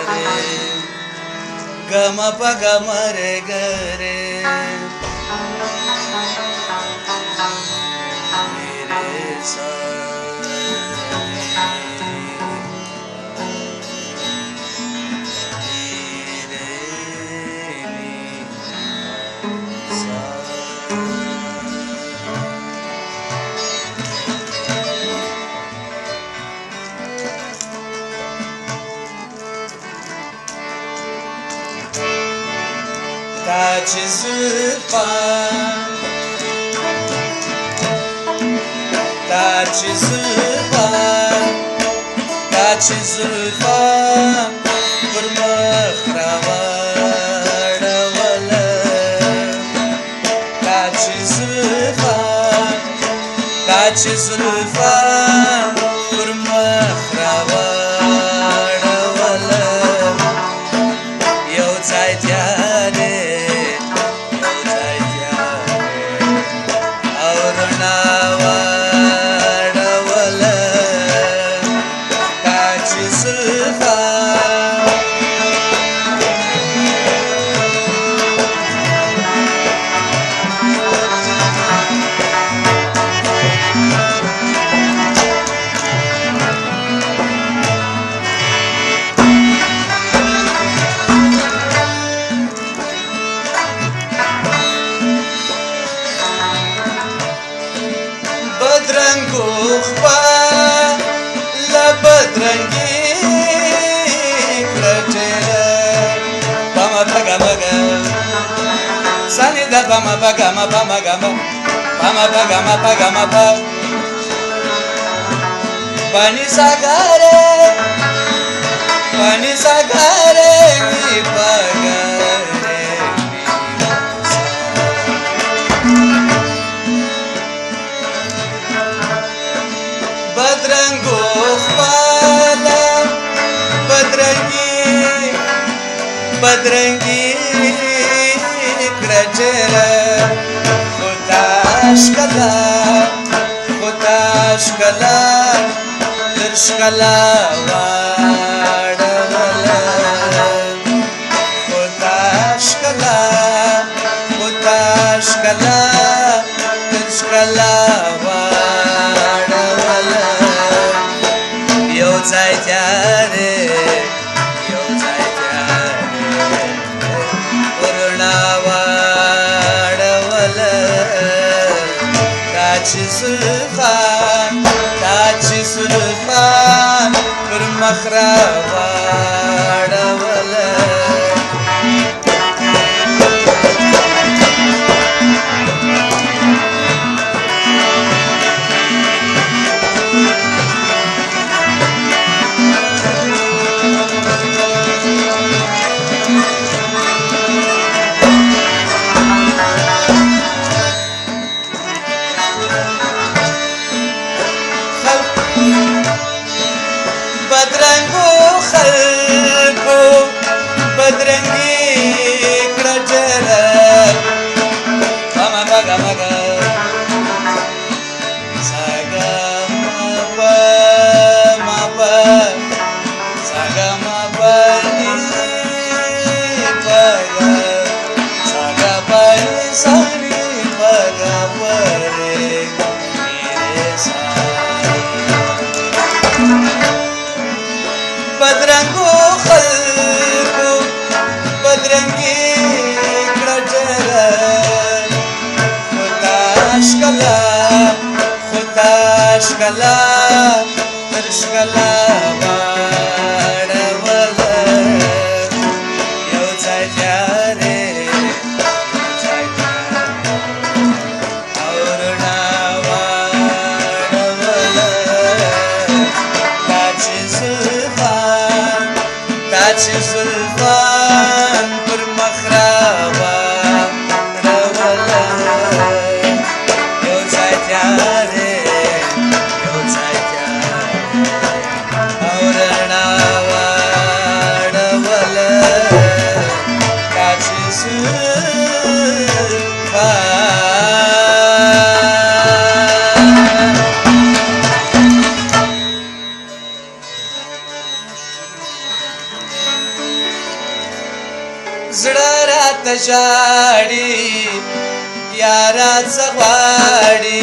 गम प गम रे ग रे मेरे सा Taci zülfa, taci zülfa, taci zülfa, kurmakhrawada wala. Taci zülfa, taci zülfa, kurmakhrawada wala. Yo zaitiyane. بدرنگو خپل بدرنگی کړه پما پګمګه سالي د پما پګما پمګما پما پګما پګما پ پانی ساګره وی پګره بدرنگو خپل بدرنگی کړه خدا شکلا درشکلا واړوله خدا شکلا درشکلا یو ځای تیارې ورڼا واړوله دا چې زلفا پر مخ راواړوله بدرنگو خلقو بدرنگی کړه پما پګمګه ساګه ما پ ساګه ما پ ني پګ ساګه پ سني پګ پره میرے بدرنگو خلقو بدرنگی کړه خدا شکلا درشکلا واړوله یو ځای تیارې ورڼا واړوله دا چې زلفان پر مخ راواړوله یو ځای تیارې راته ژاړي یاره څه غواړي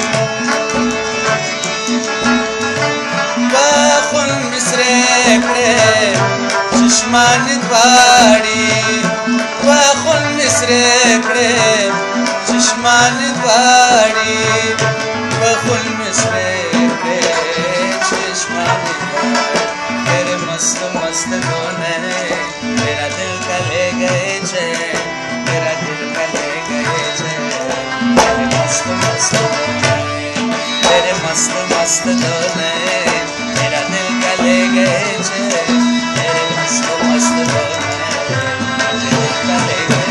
بخون مې سرې کړې چشمان دواړي بخون مې سرې کړې چشمان دواړي بخون مې سرې کړې چشمان دواړي تیرے مست مست رونے میرا دل کا لے گئے چین میرا دل کا لے گئے چین تیرے مست مست رونے تیرے مست مست رونے میرا دل کا لے گئے چین تیرے مست مست رونے میرا دل کا لے گئے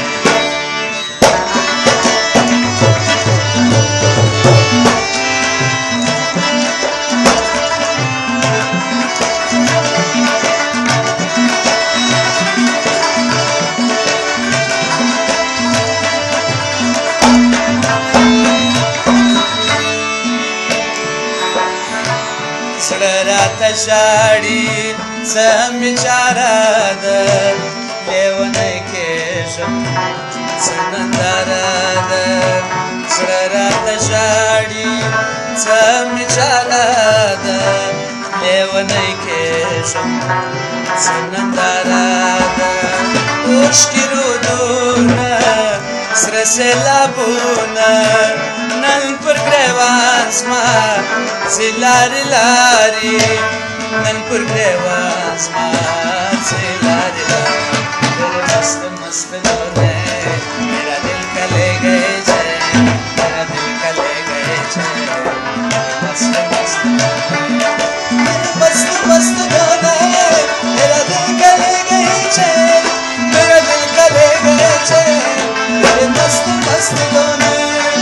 راته ژاړي څه مې چاره ده لیونی کېږم څه ننداره ده زړه راته ژاړي څه مې چاره ده لیونی کېږم څه ننداره ده اوښکې رودونه سره سیلابونه نن پر ګریوان زما ځې لارې لارې نن پر ګریوان زما ځې لارې لارې تیرے مست مست رونے میرا دل کا لے گئے چین میرا دل کا لے گئے چین مست مست رونے مست مست رونے میرا دل کا لے گئے چین میرا دل کا لے گئے چین تیرے مست مست رونے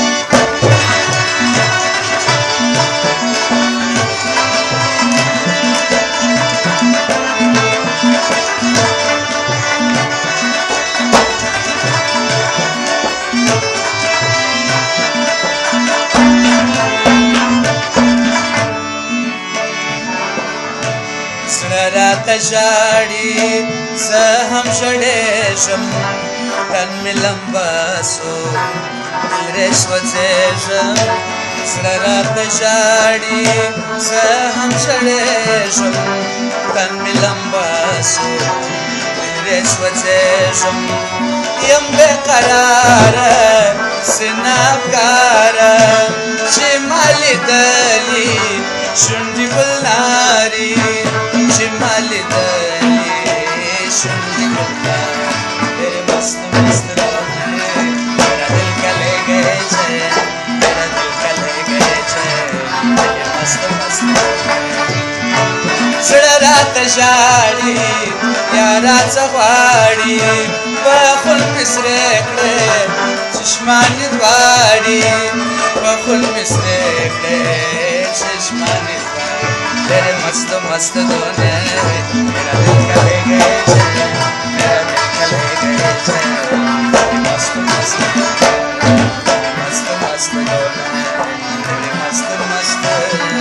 راته ژاړي زه هم ژړېږم تن مې لمبه سو دلرې سوځېږم زړه راته ژاړي زه هم ژړېږم تن مې لمبه سو دلرې سوځېږم یم بې قراره سینه افکاره چې ما لیدلي شونډې ګلناري چې ما لیدلي شونډې ګلناري تیرے مست مست رونے میرا دل کا لے گئے چین میرا دل کا لے گئے چین تیرے مست مست رونے زړه راته ژاړي یاره څه غواړي بخون مې سرې کړې چشمان دواړي بخون مې سرې کړې چشمان دواړي تیرے مست مست رونے میرا دل کا لے گئے چین میرا دل کا لے گئے چین تیرے مست مست رونے تیرے مست مست رونے تیرے مست مست رونے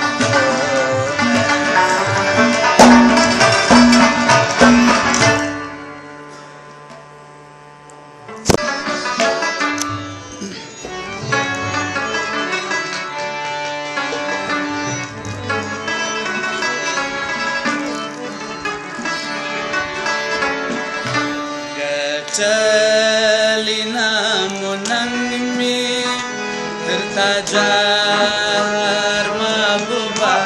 چلینا مننگ می درتا جار محبوبا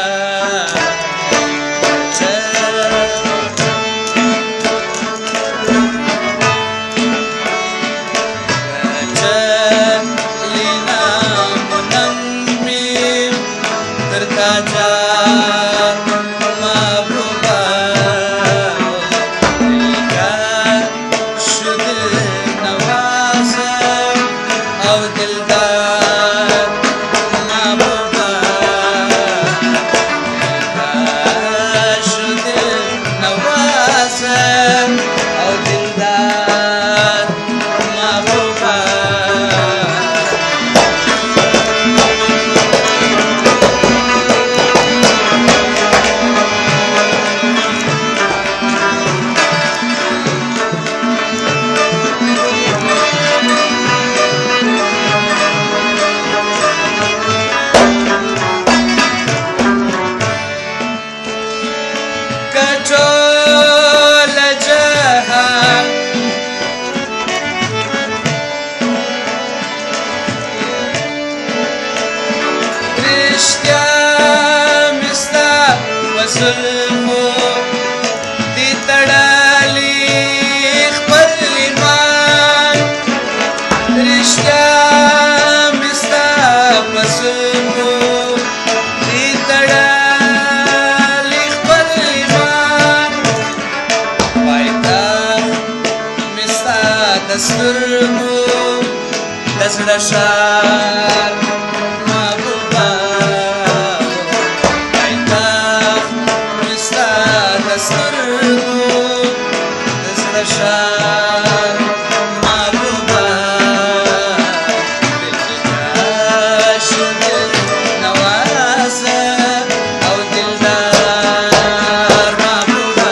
چلینا مننگ می درتا جار محبوبا زلفو دی تړلی خپل ایمان رشتیا مې ستا په زلفو دی تړلی خپل ایمان پایتخت مې ستا د سترګو د زړه ښار محبوبه پایتخت مې ستا د سترګو د زړه ښار محبوبه دل کې کاش دل نوازه او دلدار محبوبه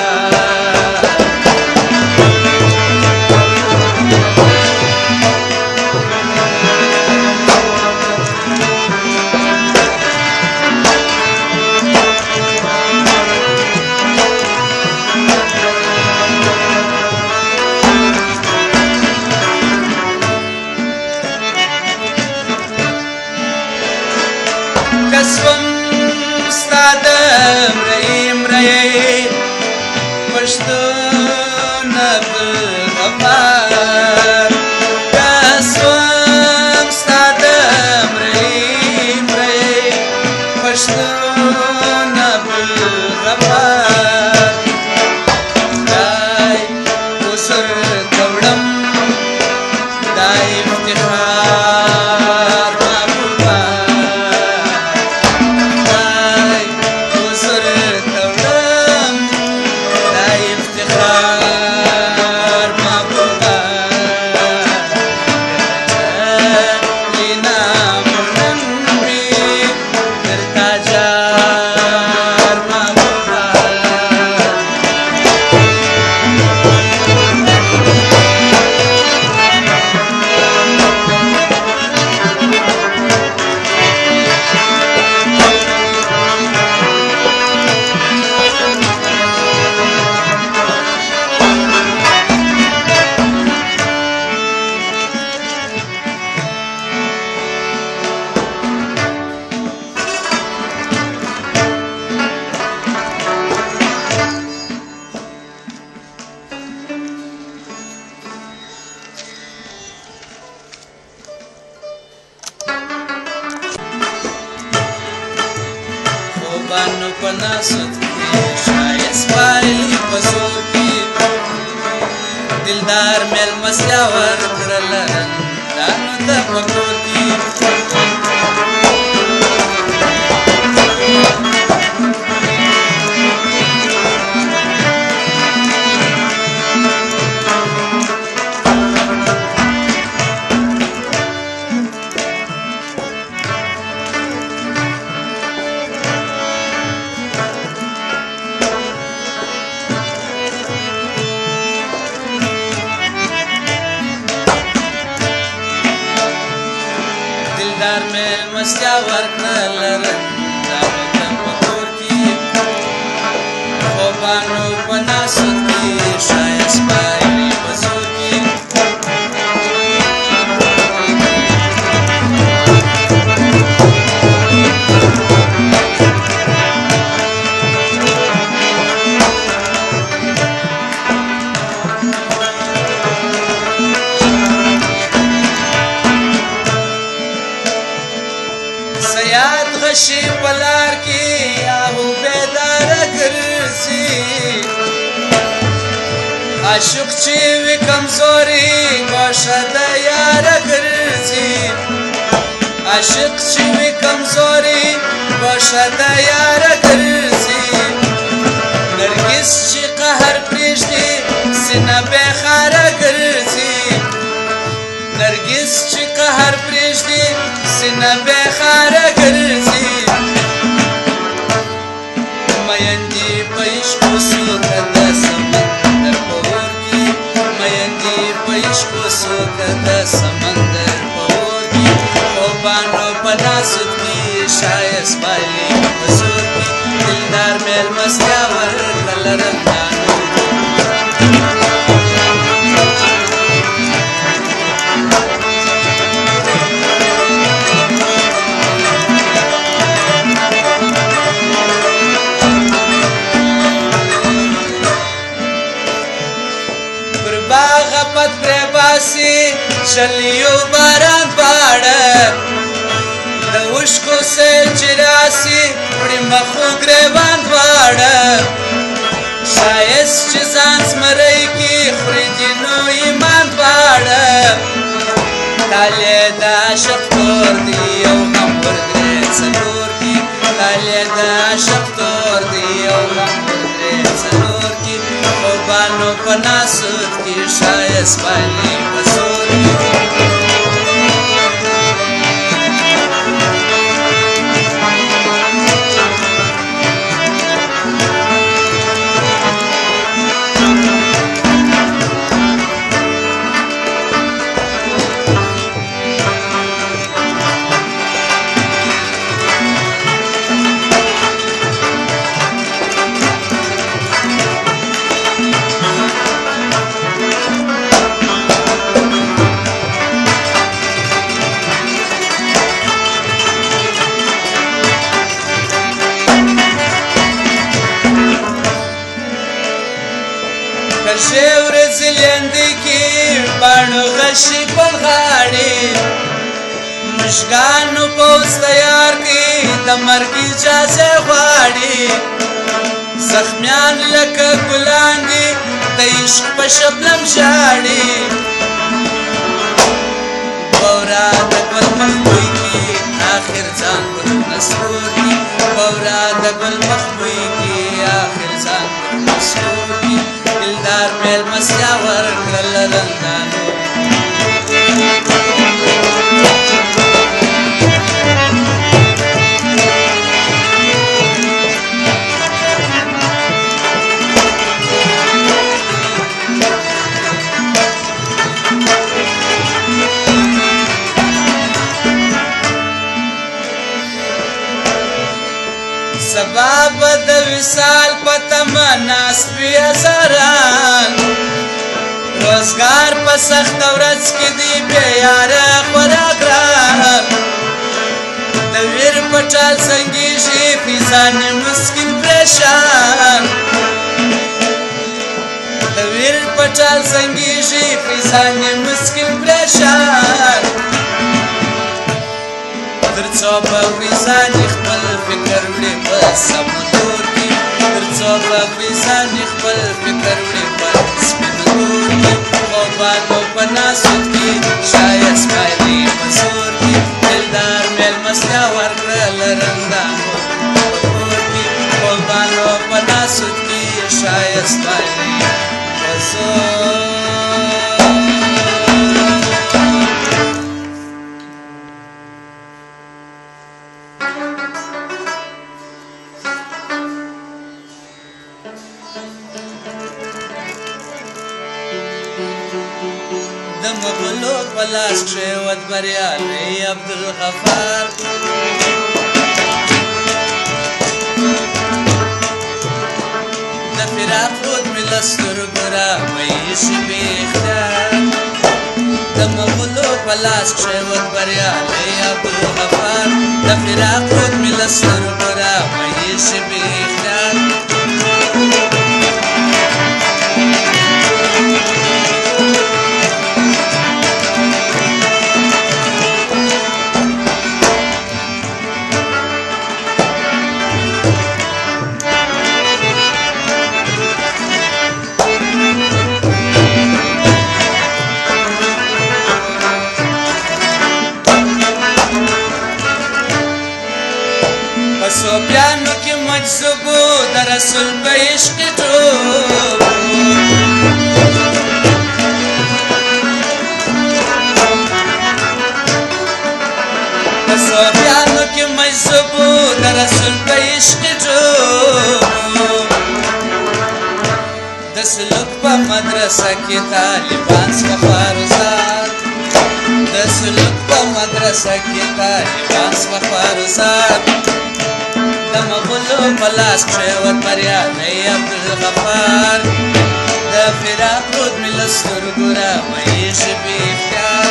کسوم ستا د مرۍ مرۍ پښتونه په غفار کسوم ستا د مرۍ مرۍ پښتونه په غفار خدای وسر ته وړم دا افتخار محبوبه خدای وسر ته وړم دا افتخار محبوبه لینا مړم وي درته جار محبوبه خوبانو په ناسوت کې ښایست پایلې په زور کې دلدار مېلمستیا ورکړله رندانو ته په کور کې دلدار مېلمستیا ورکړله رندانو ته په کور کې خوبانو په ناسوت کې ښایست پایلې په زور کې سیاد غشي په لار کې آهو بیداره ګرځي عاشق چې وي کمزوري ګوښه د یاره ګرځي عاشق چې وي کمزوري ګوښه د یاره ګرځي نرګس چې قهر پرېږدي سینه بېخاره ګرځي نرګس چې قهر پرېږدي سینه بېخاره ګرځي میندې په عشقو سو که د سمندر په اور کې میندې په عشقو سو که د سمندر په اور کې خوبانو په ناسوت کې ښایست پایلې په زور کې دلدار مېلمستیا ورکړله رندانو شلیو باران دواړه د اوښکو سیل چې راسي وړي مخو ګریوان دواړه ښایست چې ځان زمری کې خوري دینو ایمان دواړه تالی د عشق تور دی یو هم پر درې څلور کې تالی د عشق تور دی یو هم پر درې څلور کې خوبانو په ناسود کې ښایست باندې په زور کې کرشي ورځې لیندې کې باڼو غشي په غاړې مشګانو پوځ تیار کړي د مرګ اجازه غواړي زخمیان لکه ګلان دي د عشق په شبنم ژاړي بورا د ګل مخ بوی کې آخر ځان پر نسکور کې بورا د ګل مخ بوی کې آخر ځان پر نسکور کې دلدار میل مسیا ورکړل رندانو سبا به د وصال په تمه ناست وي هزاران روزګار په سخته ورځ کې دی بې یاره خورا ګران د ویر په ټال زنګېږي فیضان مسکین پریشان د ویر په ټال زنګېږي فیضان مسکین پریشان تر څو به فیضانې خپل فکر وړي په سمندور کې تر څو به فیضانې خپل فکر وړي په سپین کور کې خوبانو په ناسود کې ښایست باندې په زور کې دلدار مېلمستیا ورکړل رندانو په کور کې خوبانو په ناسود کې ښایست باندې په زور د مغلو په لاس کښې وت بریالی عبدالغفار د فراق رود مې له سترګو راویښي بې اختیار د مغلو په لاس کښې وت بریالی عبدالغفار د فراق رود مې له سترګو راویښي بې اختیار صوفیانو کې مجذوبو د رسول په عشق ټوب د صوفیانو کې مجذوبو د رسول په عشق ټوب د سلوک په مدرسه کې طالبان څخه خوارزار د سلوک په مدرسه کې طالبان څخه خوارزار د مغلو په لاس کښې وت بریالی عبدالغفار د فراق رود مې له سترګو راویښي بې اختیار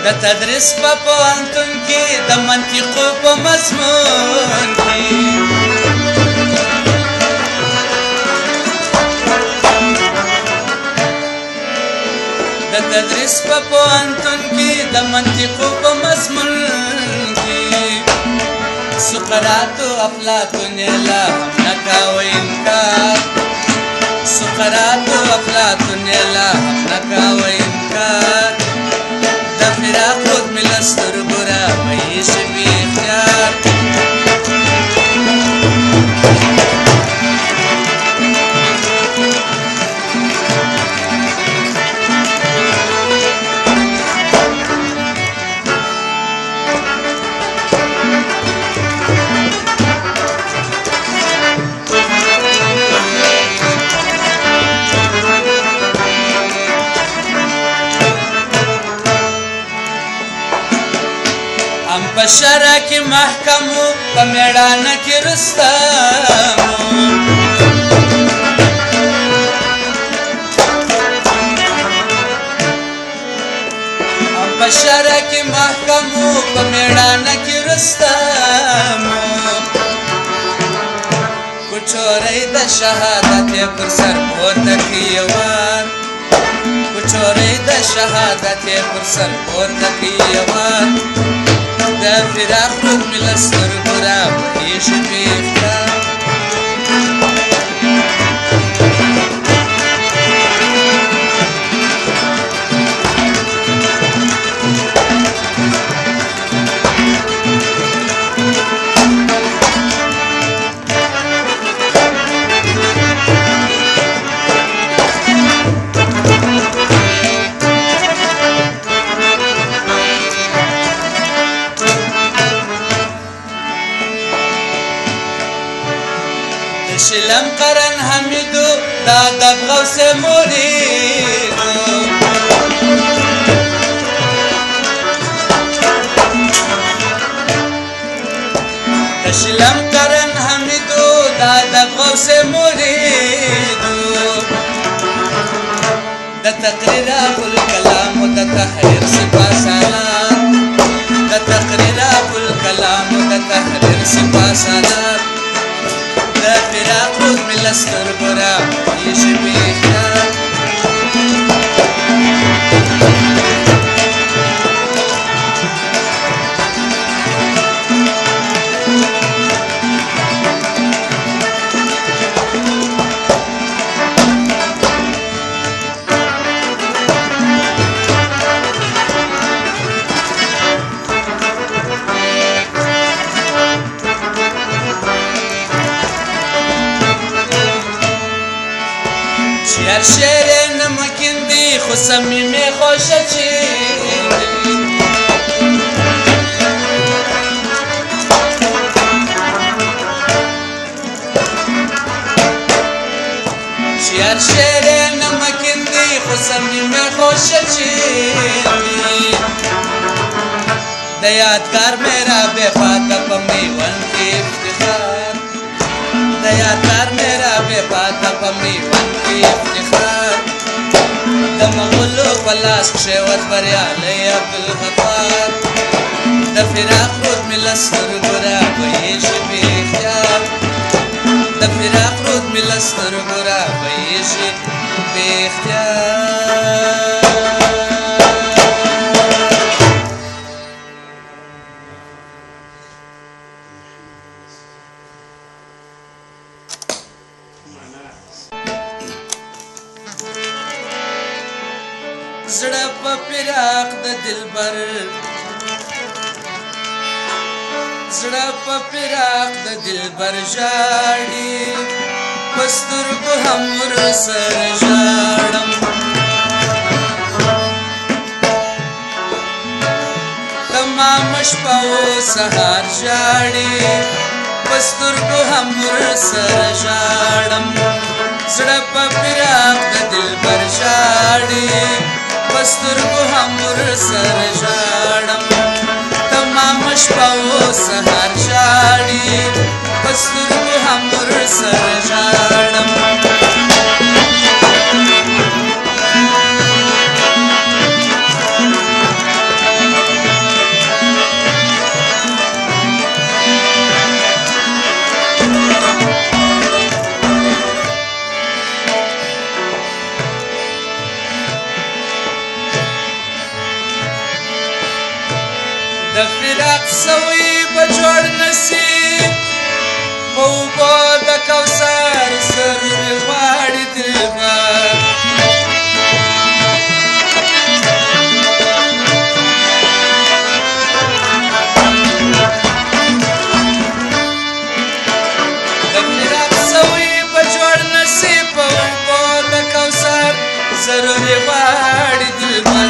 د تدریس په پوهنتون کې د منطقو په مضمون کې د تدریس په پوهنتون کې د منطقو په مضمون کې سقراط و افلاطون لا هم نه کاوه انکار سقراط و افلاطون لا هم نه کاوه انکار د فراق خود مې له سترګو راویښي بې اختیار په شرع کې محکمو په میړانه کې رستمو په شرع کې محکمو په میړانه کې رستمو کوچورۍ د شهادت یې پر سر پورته کړي یوار کوچورۍ د شهادت یې پر سر پورته کړي یوار د فراق رود مې له سترګو راویښي بې اختیار شلم قرن حمیدو دا ادب غوث مریدو شلم قرن حمیدو دا ادب غوث مریدو دا تقریر ابو الکلام و دا تحریر سپاسالات دا تقریر ابو الکلام و دا تحریر سپاسالات د فراق رود مې له سترګو راویښي بې اختیار هر شعر نمکین دی خو صمیمي خوشه چینی هر شعر نمکین دی خو صمیمي خوشه چینی د یادگار میرا بے پاتا په میوند کې افتخار د یادگار میرا بے پاتا په میوند کې افتخار د مغولو په لاس کښېوت بریالی عبدالغفار د فراق رود مې له سترګو راویښي بې اختیار د فراق رود مې له سترګو راویښي بې اختیار زړه په فراق د دلبر زړه په فراق د دلبر ژاړي په سترګو هم ورسره ژاړم تمامه شپه و سهار ژاړي په سترګو هم ورسره ژاړم زړه په فراق د دلبر ژاړي په سترګو هم ورسره ژاړم تمامه شپه و سهار ژاړي په سترګو هم ورسره ژاړم د فراق سوی بجوړ نصیب په اوبو د کوثر ضرور غواړي دلبر د فراق سوی بجوړ نصیب په اوبو د کوثر ضرور غواړي دلبر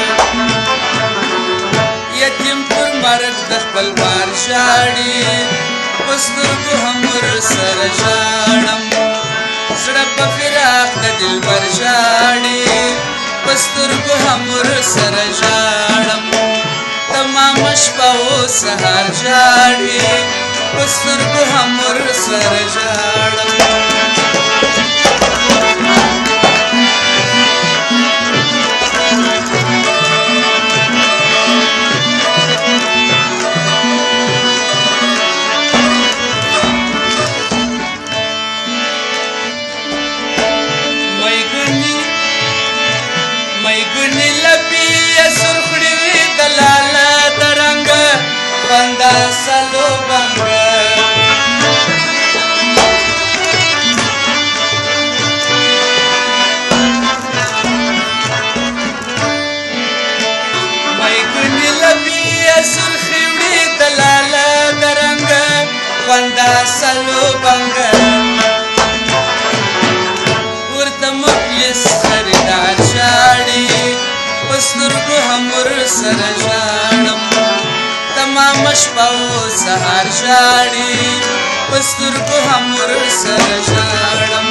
یتیم پر مرګ د خپل بار ژاړي په سترګو هم ورسره ژاړم زړه په فراق د دلبر ژاړي په سترګو هم ورسره ژاړم تمامه شپه او سهار ژاړي په سترګو هم ورسره ژاړم مېګونې لبې یې سرخړې وې د لاله د رنګه خندا سلو بنګه مېګونې لبې یې سرخړې وې د لاله د رنګه خندا سلو بنګه ورته مفلس خریدار ژاړي په سترګو هم ورسره ژاړم تمامه شپه او سهار ژاړي په سترګو هم ورسره ژاړم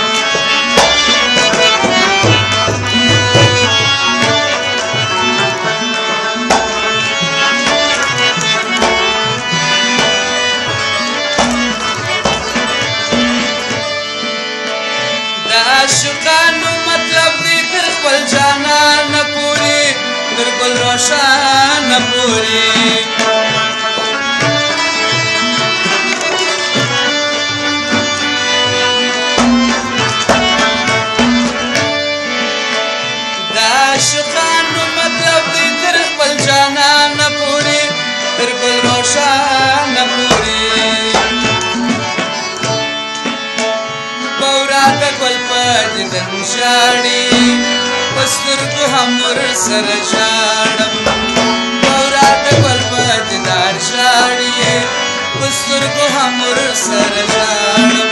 د عاشقانو مطلب دی تر خپل جانان پوری تر ګل روشان پوری د عاشقانو مطلب دی تر خپل جانان پوری تر ګل روشان پوری د ګل په دیدن ژاړي په سترګو هم ورسره ژاړم بورا د ګل په دیدار ژاړي په سترګو هم ورسره ژاړم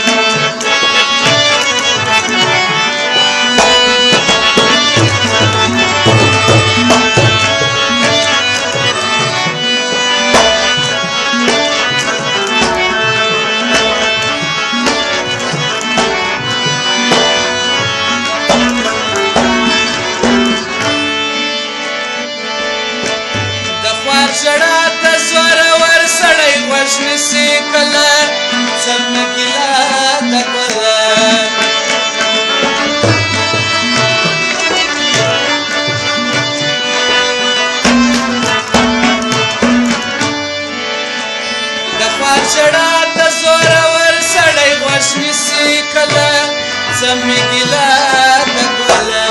ژړا ته زورور سړی غوږ نیسي کله څمه ګیله د ګله د خوار ژړا ته زورور سړی غوږ نیسي کله څمه ګیله د ګله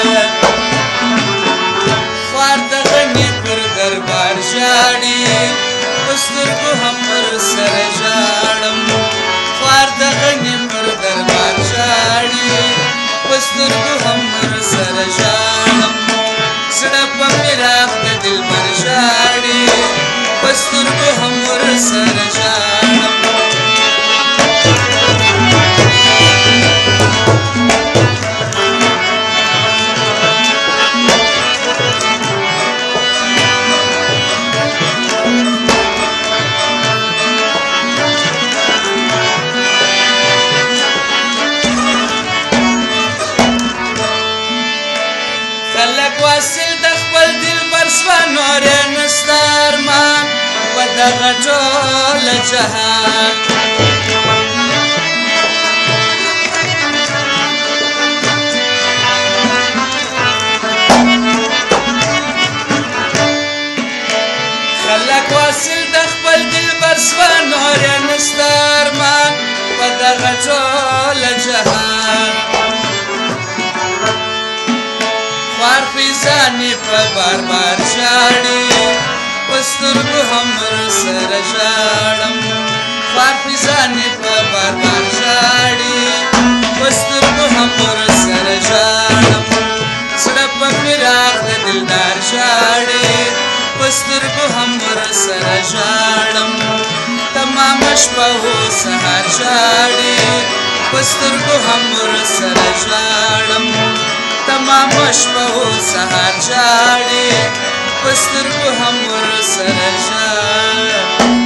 خوار د غني پر دربار ژاړي په سترګو هم ورسره ژاړم خوار د غني پر دربار ژاړي په سترګو هم ورسره ژاړم زړه په فراق د دلبر ژاړي په سترګو هم ورسره ژاړم واصل د خپل دلبر سوه نور نسته ارمان په دغه ټول جهان خلک واصل د خپل دلبر سوه نور نسته ارمان په دغه ټول جهان خوار فیضانې په بار بار ژاړي په سترګو هم ځانې په بار بار ژاړي په سترګو هم ورسره ژاړم زړه په فراق د دلدار ژاړي په سترګو هم ورسره ژاړم تمامه شپه و سهار ژاړي په سترګو هم ورسره ژاړم تمامه شپه و سهار ژاړي په سترګو هم ورسره ژاړم